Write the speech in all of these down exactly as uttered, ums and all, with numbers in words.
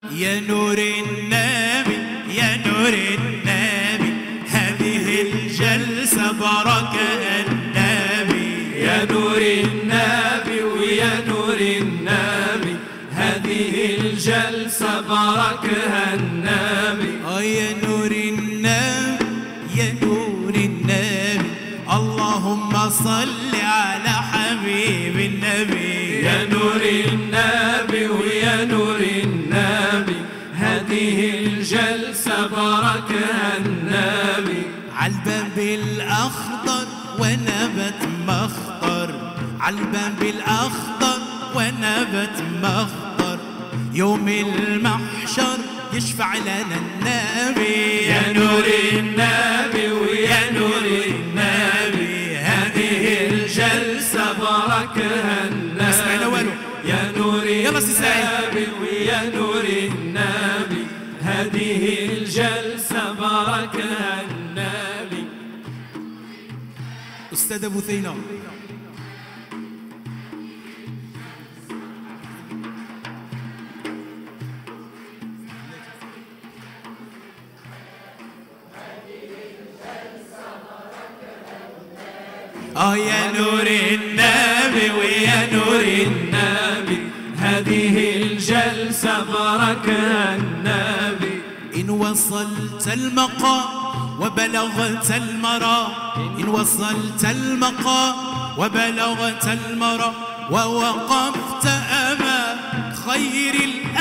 يا نور النبي يا نور النبي هذه الجلسة بركة النبي. يا نور النبي ويا نور النبي هذه الجلسة بركها النبي. آه يا نور النبي يا نور النبي اللهم صل على حبيب النبي. يا نور النبي ويا نور النبي هذه الجلسة بركها النبي. عالباب الأخضر ونبت مخضر عالباب الأخضر ونبت مخضر يوم المحشر يشفع لنا النبي. يا نور النبي ويا نور النبي هذه الجلسة بركها النبي. يا نور النبي ويا نور النبي هذه الجلسة بركها النبي. أستاذ أبو ثينا آه يا نور النبي ويا نور النبي هذه الجلسة بركها النبي. إن وصلت المقام وبلغت المرام إن وصلت المقام وبلغت المرام ووقفت أمام خير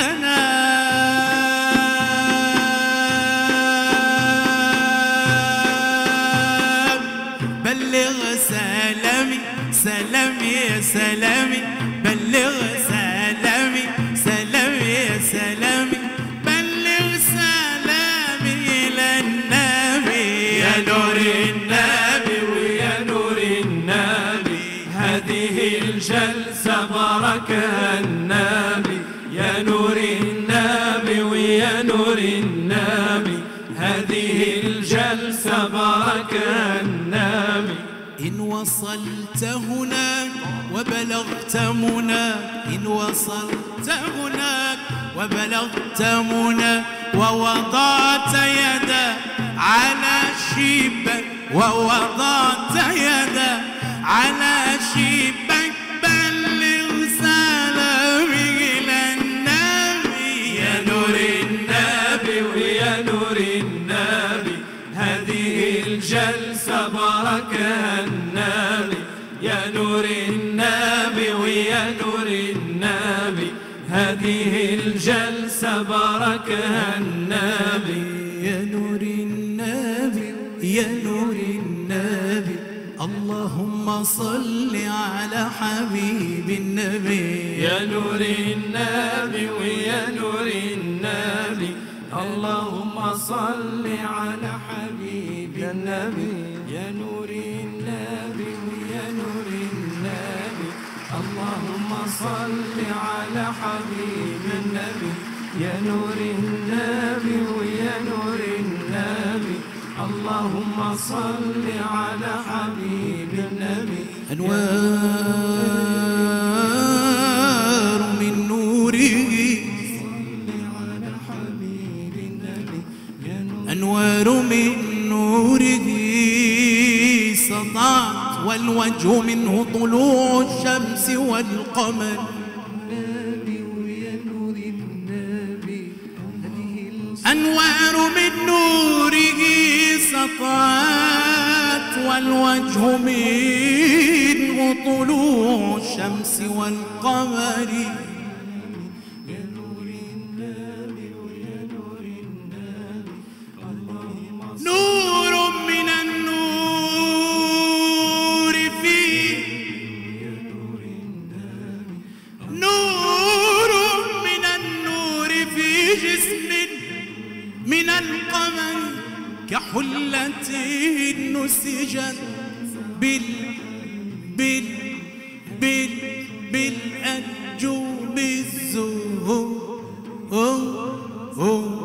الأنام بلغ سلامي سلامي يا سلامي بلغ سلامي سلامي يا سلامي بلغ سلامي إلى النبي. يا نور النبي ويا نور النبي هذه الجلسة بركها النبي. يا نور النبي ويا نور النبي هذه الجلسة بركها النبي. إن وصلت هناك وبلغت مناك إن وصلت هناك وبلغت مناك ووضعت يدا على شيبك ووضعت يدا على شيبك بلغ سلامي إلى النبي. يا نور النبي ويا نور النبي هذه الجلسة بركها النبي. يا نور النبي ويا نور النبي هذه الجلسة بركها النبي. يا نور النبي يا نور النبي اللهم صل على حبيب النبي. يا نور النبي ويا نور النبي اللهم صل على حبيب النبي. يا نور النبي ويا نور النبي اللهم صل على حبيب النبي. يا نور النبي ويا نور النبي اللهم صل على حبيب النبي. أنوار من نوره أنوار من نوره سطعت والوجه منه طلوع الشمس والقمر. أنوار من نوره سطعت والوجه منه طلوع الشمس والقمر. نور من النور فيه نور من النور في جسم من القمر كحلته نسجت بال بال بال بالأنجوم الزهور.